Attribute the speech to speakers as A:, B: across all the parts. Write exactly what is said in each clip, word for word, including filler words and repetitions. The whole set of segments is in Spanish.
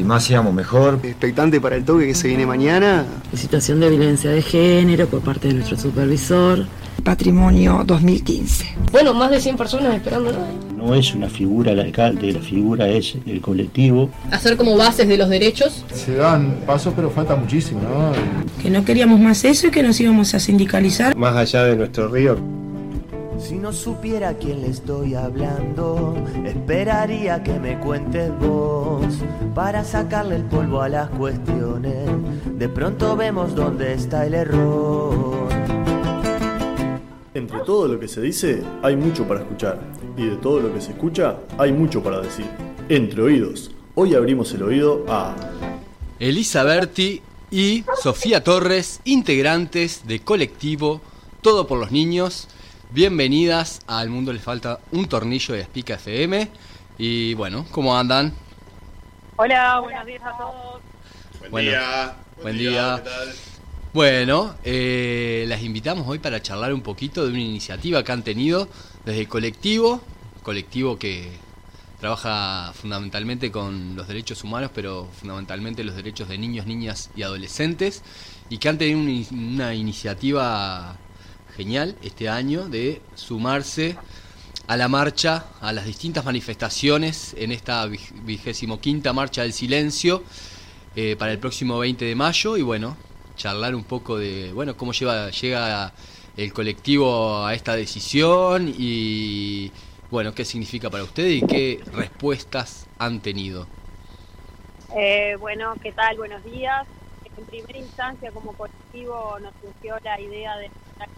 A: no hacíamos mejor.
B: Expectante para el toque que se viene mañana.
C: Situación de violencia de género por parte de nuestro supervisor.
D: Patrimonio dos mil quince.
E: Bueno, más de cien personas esperando.
F: No es una figura el alcalde, la figura es el colectivo.
E: Hacer como bases de los derechos.
G: Se dan pasos, pero falta muchísimo, ¿no?
D: Que no queríamos más eso y que nos íbamos a sindicalizar.
H: Más allá de nuestro río.
I: Si no supiera a quién le estoy hablando, esperaría que me cuentes vos, para sacarle el polvo a las cuestiones. De pronto vemos dónde está el error.
J: Entre todo lo que se dice, hay mucho para escuchar. Y de todo lo que se escucha, hay mucho para decir. Entre oídos. Hoy abrimos el oído a
K: Elisa Berti y Sofía Torres, integrantes de Colectivo Todo por los Niños. Bienvenidas a Al Mundo Les Falta un Tornillo de Aspica F M. Y bueno, ¿cómo andan?
L: Hola, buenos días a todos.
K: Buen bueno, día. Buen, buen día. día. ¿Qué tal? Bueno, eh, las invitamos hoy para charlar un poquito de una iniciativa que han tenido desde Colectivo, colectivo que trabaja fundamentalmente con los derechos humanos, pero fundamentalmente los derechos de niños, niñas y adolescentes, y que han tenido una, una iniciativa genial este año de sumarse a la marcha, a las distintas manifestaciones en esta vigésimo quinta Marcha del Silencio eh, para el próximo veinte de mayo, y bueno, charlar un poco de bueno cómo lleva, llega el colectivo a esta decisión y bueno, qué significa para ustedes y qué respuestas han tenido.
L: Eh, bueno, ¿qué tal? Buenos días. En primera instancia, como colectivo, nos surgió la idea de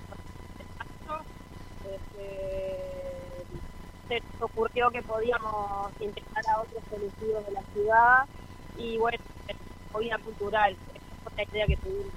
L: se nos ocurrió que podíamos integrar a otros colectivos de la ciudad y bueno, movida cultural, esa fue la idea que tuvimos.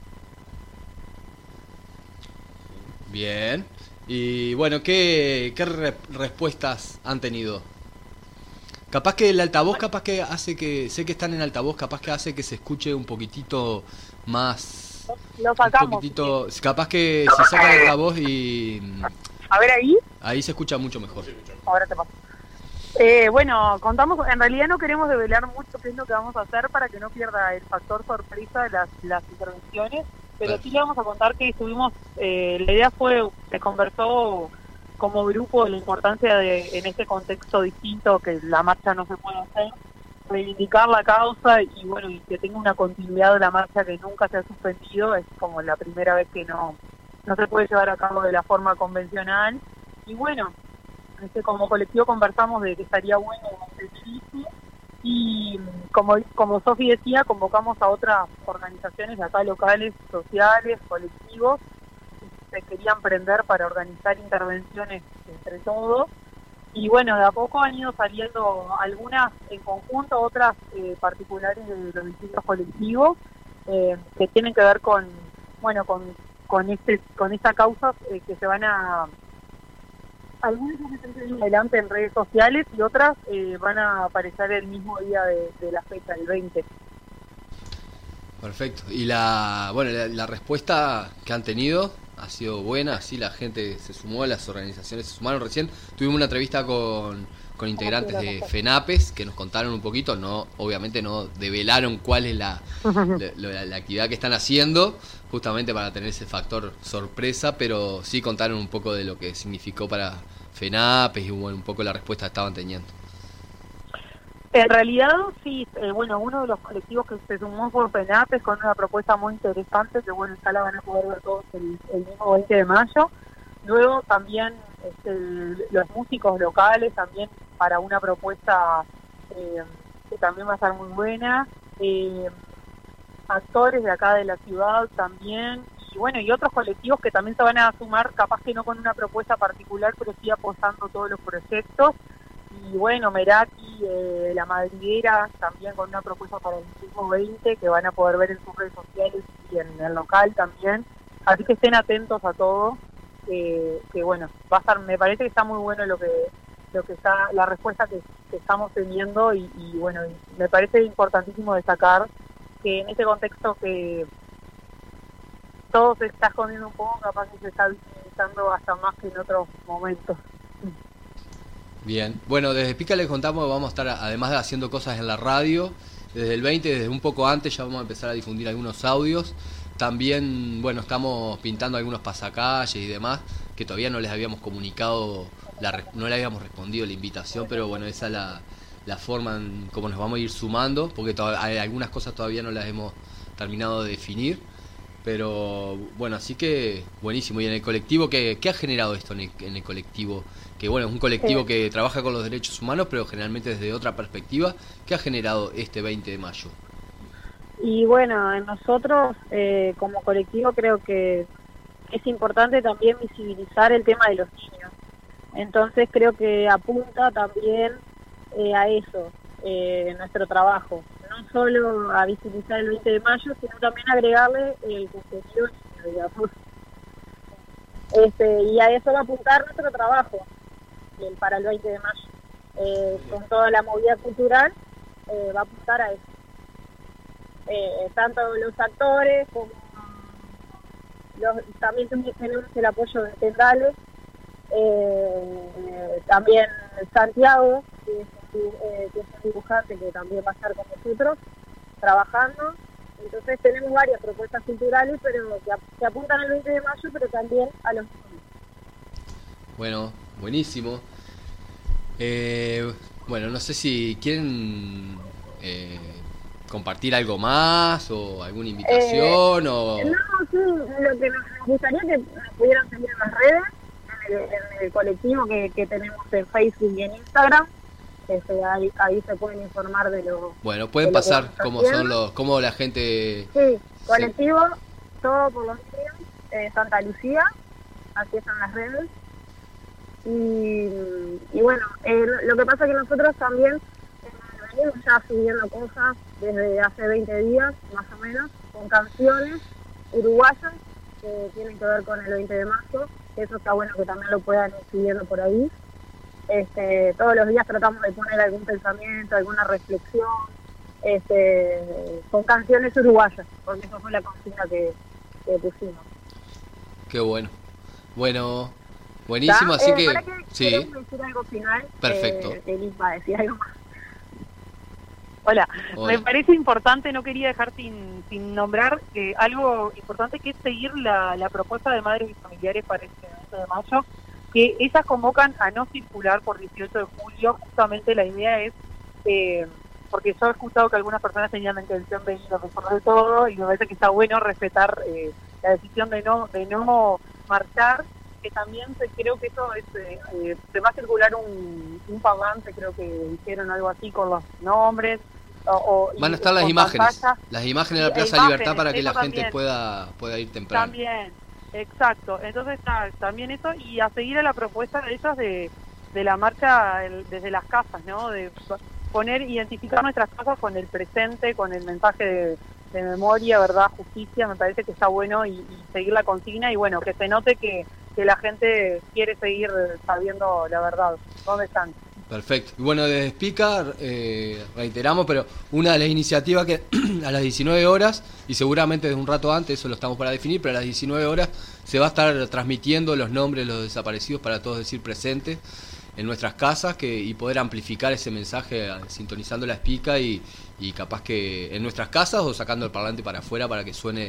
K: Bien, y bueno, ¿qué, qué re- respuestas han tenido? Capaz que el altavoz, capaz que hace que, sé que están en altavoz, capaz que hace que se escuche un poquitito más...
L: Lo sacamos.
K: Un poquitito, capaz que si sacan el altavoz y...
L: A ver ahí.
K: Ahí se escucha mucho mejor.
L: Ahora te paso. Eh, bueno, contamos, en realidad no queremos develar mucho qué es lo que vamos a hacer para que no pierda el factor sorpresa de las, las intervenciones, pero claro, sí le vamos a contar que estuvimos, eh, la idea fue, se conversó como grupo de la importancia de, en este contexto distinto, que la marcha no se puede hacer, reivindicar la causa y bueno, y que tenga una continuidad de la marcha que nunca se ha suspendido, es como la primera vez que no, no se puede llevar a cabo de la forma convencional, y bueno, este, como colectivo conversamos de que estaría bueno el y como como Sofi decía, convocamos a otras organizaciones de acá locales, sociales, colectivos, que se querían prender para organizar intervenciones entre todos. Y bueno, de a poco han ido saliendo algunas en conjunto, otras eh, particulares de los distintos colectivos, eh, que tienen que ver con, bueno, con, con este, con esta causa eh, que se van a, algunas se están teniendo adelante en redes sociales y otras eh, van a aparecer el mismo día de, de la fecha, el veinte.
K: Perfecto. Y la, bueno, la, la respuesta que han tenido ha sido buena, sí, la gente se sumó, las organizaciones se sumaron recién. Tuvimos una entrevista con, con integrantes de FENAPES que nos contaron un poquito, no, obviamente no develaron cuál es la, la, la, la actividad que están haciendo, justamente para tener ese factor sorpresa, pero sí contaron un poco de lo que significó para FENAPES y bueno, un poco la respuesta que estaban teniendo.
L: En realidad, sí, eh, bueno, uno de los colectivos que se sumó fue FENAPES con una propuesta muy interesante, que bueno, ya la van a poder ver todos el, el mismo veinte de mayo. Luego también este, los músicos locales, también para una propuesta eh, que también va a ser muy buena. Eh, actores de acá de la ciudad también. Y bueno, y otros colectivos que también se van a sumar, capaz que no con una propuesta particular, pero sí apoyando todos los proyectos. Y bueno, Meraki, eh, La Madriguera, también con una propuesta para el veinticinco veinte que van a poder ver en sus redes sociales y en el local también. Así que estén atentos a todo, eh, que bueno, va a estar, me parece que está muy bueno lo que lo que está, la respuesta que, que estamos teniendo y, y bueno, y me parece importantísimo destacar que en este contexto que todo se está escondiendo un poco, capaz que se está visibilizando hasta más que en otros momentos.
K: Bien, bueno, desde Pica les contamos que vamos a estar, además de haciendo cosas en la radio, desde el veinte, desde un poco antes, ya vamos a empezar a difundir algunos audios. También, bueno, estamos pintando algunos pasacalles y demás, que todavía no les habíamos comunicado, la, no le habíamos respondido la invitación, pero bueno, esa es la, la forma en cómo nos vamos a ir sumando, porque to- hay algunas cosas todavía no las hemos terminado de definir. Pero bueno, así que buenísimo. ¿Y en el colectivo qué, qué ha generado esto en el, en el colectivo? Que bueno, es un colectivo
L: Sí.
K: que trabaja con los derechos humanos, pero generalmente desde otra perspectiva. ¿Qué ha generado este veinte de mayo?
L: Y bueno, en nosotros eh, como colectivo creo que es importante también visibilizar el tema de los niños. Entonces creo que apunta también eh, a eso, eh, nuestro trabajo. No solo a visibilizar el veinte de mayo, sino también agregarle el contenido, digamos. Este, y a eso va a apuntar nuestro trabajo eh, para el veinte de mayo. Eh, con toda la movida cultural eh, va a apuntar a eso. Eh, tanto los actores como los, también tenemos el apoyo de Tendales, eh, también Santiago, que es, eh, que es un dibujante que también va a estar con nosotros trabajando. Entonces tenemos varias propuestas culturales, pero que, que apuntan al veinte de mayo, pero también a los niños.
K: Bueno, buenísimo. Eh, bueno, no sé si quieren eh, compartir algo más o alguna invitación
L: Eh,
K: o...
L: No, sí, lo que nos nos gustaría que nos pudieran seguir en las redes, en el, en el colectivo que, que tenemos en Facebook y en Instagram. Este, ahí, ahí se pueden informar de lo
K: Bueno, pueden
L: de lo que
K: pasar
L: vamos
K: cómo
L: haciendo.
K: son los, cómo la gente...
L: Sí, colectivo, todo por los niños, eh, Santa Lucía, así están las redes. Y, y bueno, eh, lo que pasa es que nosotros también eh, venimos ya subiendo cosas desde hace veinte días, más o menos, con canciones uruguayas que tienen que ver con el veinte de mayo. Eso está bueno que también lo puedan ir siguiendo por ahí. Este, todos los días tratamos de poner algún pensamiento, alguna reflexión, este, con canciones uruguayas, porque eso fue la consigna que, que pusimos.
K: Qué bueno. Bueno, buenísimo,
L: ¿Está?
K: así
L: Eh,
K: que...
L: ¿para qué
K: Sí,
L: querés decir algo final?
K: Perfecto.
L: Eh, Elis va a decir algo más. Hola.
K: Hola.
L: Me parece importante, no quería dejar sin, sin nombrar eh, algo importante, que es seguir la, la propuesta de madres y familiares para este veinte de mayo, que ellas convocan a no circular por dieciocho de julio. Justamente la idea es, eh, porque yo he escuchado que algunas personas tenían la intención de ir a mejor de todo, y me parece que está bueno respetar eh, la decisión de no de no marchar, que también se, creo que eso es, eh, eh, se va a circular un, un parlante, creo que hicieron algo así con los nombres. O, o,
K: van a
L: y,
K: estar las
L: con
K: imágenes,
L: pantalla.
K: las imágenes de la
L: Sí,
K: Plaza
L: imágenes,
K: Libertad para que
L: eso
K: la gente
L: también.
K: pueda pueda ir temprano.
L: También, exacto. Entonces está también eso, y a seguir a la propuesta de ellos de, de la marcha el, desde las casas, ¿no? De poner, identificar nuestras casas con el presente, con el mensaje de, de memoria, verdad, justicia. Me parece que está bueno, y, y seguir la consigna, y bueno, que se note que, que la gente quiere seguir sabiendo la verdad, dónde están.
K: Perfecto. Y bueno, desde Spica, eh, reiteramos, pero una de las iniciativas que a las diecinueve horas, y seguramente desde un rato antes, eso lo estamos para definir, pero a las diecinueve horas se va a estar transmitiendo los nombres de los desaparecidos para todos decir presentes en nuestras casas, que y poder amplificar ese mensaje eh, sintonizando la Spica y, y capaz que en nuestras casas o sacando el parlante para afuera para que suene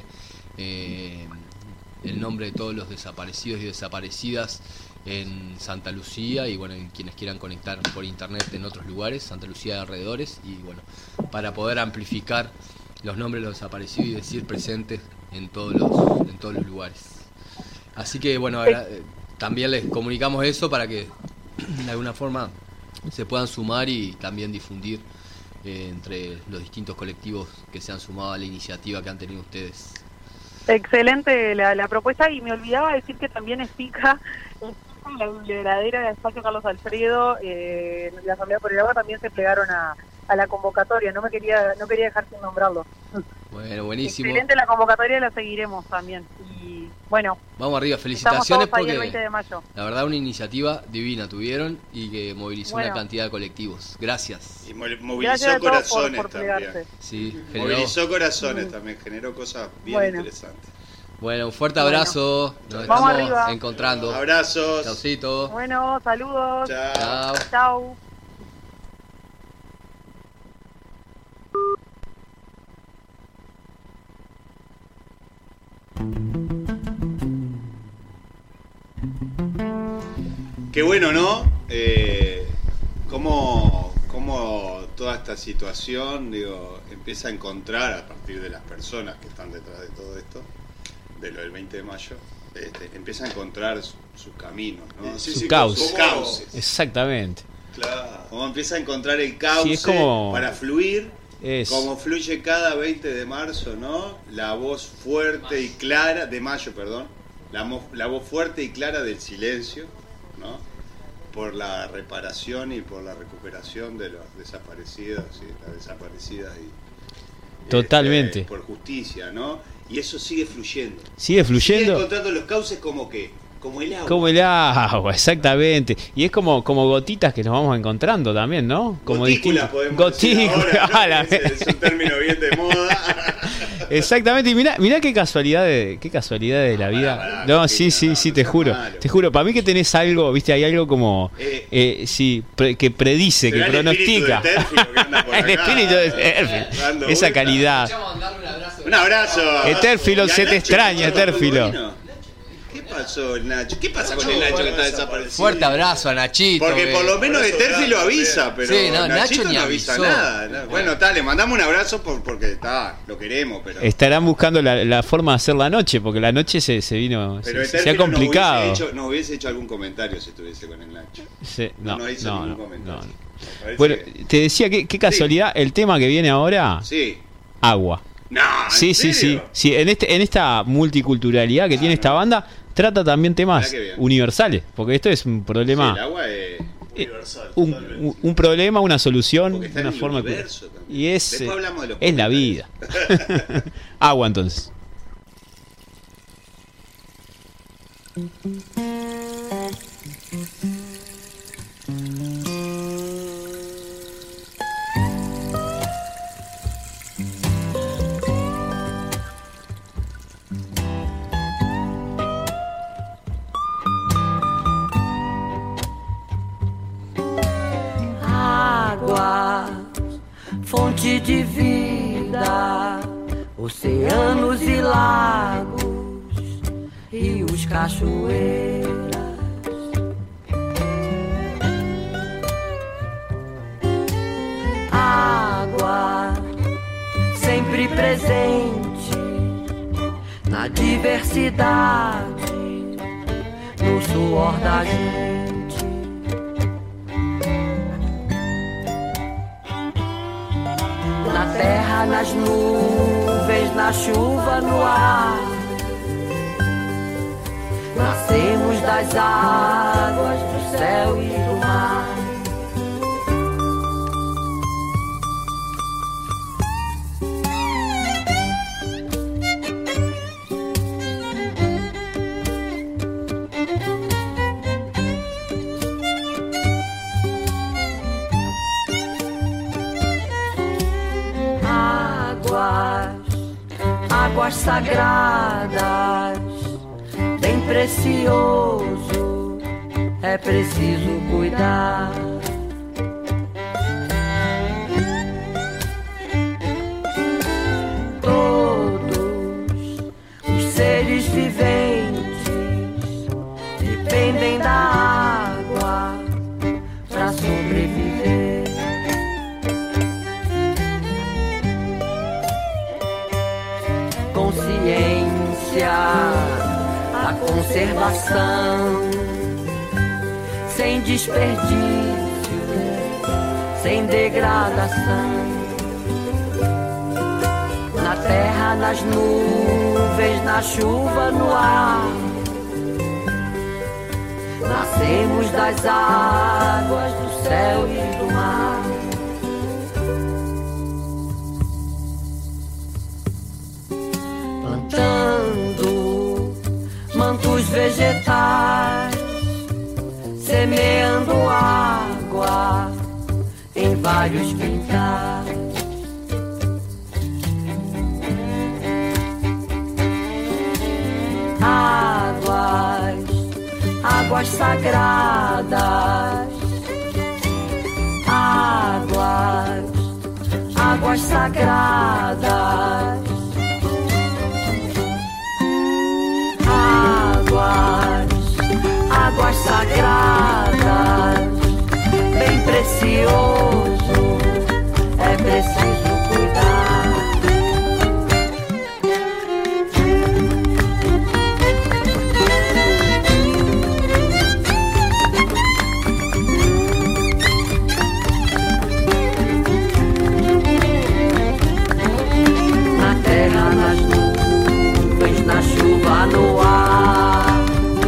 K: eh, el nombre de todos los desaparecidos y desaparecidas en Santa Lucía, y bueno, en quienes quieran conectar por internet en otros lugares, Santa Lucía de alrededores, y bueno, para poder amplificar los nombres de los desaparecidos y decir presentes en todos los, en todos los lugares. Así que bueno, ahora, eh, también les comunicamos eso para que de alguna forma se puedan sumar y también difundir eh, entre los distintos colectivos que se han sumado a la iniciativa que han tenido ustedes.
L: Excelente la, la propuesta, y me olvidaba decir que también explica la biblioteca de Espacio Carlos Alfredo, eh, la Asamblea por el Agua también se plegaron a, a la convocatoria. No me quería no quería dejar sin nombrarlo.
K: Bueno, buenísimo.
L: Excelente la convocatoria, la seguiremos también. Y bueno,
K: vamos arriba,
L: estamos
K: felicitaciones
L: todos ahí el
K: porque
L: veinte de mayo.
K: la verdad una iniciativa divina tuvieron y que movilizó
L: Bueno.
K: una cantidad de colectivos. Gracias.
A: Y mo-
L: Gracias
A: movilizó
L: a todos
A: corazones
L: por, por plegarse.
A: también.
K: Sí, generó.
A: Movilizó corazones
L: Mm.
A: también, generó cosas bien
L: Bueno.
A: interesantes.
K: Bueno, un fuerte
L: Bueno.
K: abrazo. Nos
L: Vamos
K: estamos
L: arriba.
K: encontrando.
A: Abrazos.
K: Chaucito.
L: Bueno, saludos.
A: Chao.
K: Chao.
L: Chao.
A: Qué bueno, ¿no? Eh, cómo, cómo toda esta situación, digo, empieza a encontrar a partir de las personas que están detrás de todo esto, de lo del veinte de mayo, este, empieza a encontrar su, sus caminos, ¿no?
H: Sí,
A: Su
H: sí,
A: cauce.
H: sus
A: cauces.
H: Exactamente.
A: Claro. Cómo empieza a encontrar el cauce
H: Sí, es como...
A: para fluir,
H: es...
A: como fluye cada veinte de marzo, ¿no? La voz fuerte y clara, de mayo, perdón, la, mo- la voz fuerte y clara del silencio, ¿no? Por la reparación y por la recuperación de los desaparecidos y las desaparecidas y
H: Totalmente.
A: este, por justicia, ¿no? Y eso sigue fluyendo.
H: Sigue fluyendo.
A: Sigue encontrando los cauces como que, como el agua.
H: Como el agua, exactamente. Y es como, como gotitas que nos vamos encontrando también, ¿no? Como
A: Gotículas,
H: distintos-
A: podemos decir
H: Gotículas.
A: ahora, ¿no?
H: Ah, la-
A: Es, es un término bien de moda.
H: Exactamente, y mirá, mirá qué casualidad de, qué casualidad de la vida.
A: pará,
H: No,
A: no,
H: sí,
A: no,
H: sí,
A: no,
H: sí,
A: no
H: te
A: seas
H: juro,
A: malo.
H: te juro. Para mí que tenés algo, viste, hay algo como,
A: Eh,
H: eh, sí, pre- que predice, que
A: será el espíritu
H: pronostica.
A: de Terfilo que anda por
H: El
A: acá,
H: espíritu de
A: eh,
H: Terfilo,
A: dando
H: esa
A: vueltas.
H: calidad.
A: Un abrazo.
H: Etérfilo,
A: ¿Y a
H: se te
A: Nacho?
H: extraña,
A: ¿Nacho
H: Etérfilo.
A: tampoco vino? ¿Qué pasó el Nacho? ¿Qué pasa con el Nacho que está desaparecido?
K: Fuerte abrazo a Nachito.
A: Porque
K: que-
A: por lo menos Etérfilo avisa, pero
K: Sí, no,
A: Nachito
K: Nacho ni
A: no avisa
K: avisó.
A: nada. ¿no? Bueno, está, le mandamos un abrazo por, porque está, lo queremos, pero...
H: Estarán buscando la, la forma de hacer la noche, porque la noche se, se vino,
A: Pero
H: se, se ha
A: Etérfilo
H: complicado.
A: Nos hubiese, hecho, nos hubiese hecho algún comentario si estuviese con el Nacho.
H: Sí,
A: No,
H: no,
A: no hizo
H: no,
A: ningún
H: no,
A: comentario.
H: no, no.
A: Me parece
H: Bueno,
A: que-
H: te decía, qué, qué casualidad, el tema que viene ahora,
A: Sí.
H: agua.
A: No, ¿en
H: Sí, sí, sí,
A: serio?
H: sí. En este, en esta multiculturalidad que tiene esta banda, trata también temas
A: Mirá qué bien.
H: universales, porque esto es un
A: Sí,
H: problema,
A: el agua es...
J: Universal,
H: un,
J: totalmente.
H: un- un problema, una solución,
A: Porque está en
H: una
A: el
H: forma de
A: universo también.
H: y es,
A: Después
H: eh,
A: hablamos de los
H: es la vida. Agua entonces.
M: Água, fonte de vida, oceanos e lagos, rios, cachoeiras. Água, sempre presente na diversidade, no suor da gente. Na terra, nas nuvens, na chuva, no ar. Nascemos das águas, do céu e do mar. Águas, águas sagradas, bem precioso, é preciso cuidar. Todos os seres viventes dependem da água para sobreviver. Consciência da conservação, sem desperdício, sem degradação. Na terra, nas nuvens, na chuva, no ar. Nascemos das águas, do céu e do mar. Plantando mantos vegetais, semeando água em vários quintais. Águas, águas sagradas, águas, águas sagradas, águas, águas sagradas. está no ar.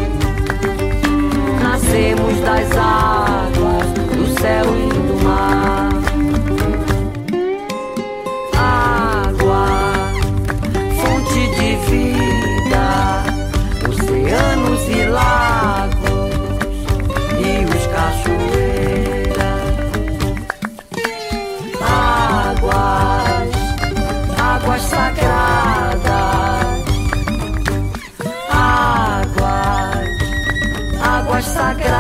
M: Nascemos das águas, do céu e do mar. Água, fonte de vida, oceanos e lagos, rios, cachoeiras. Águas, águas sagradas. Águas, águas sagradas.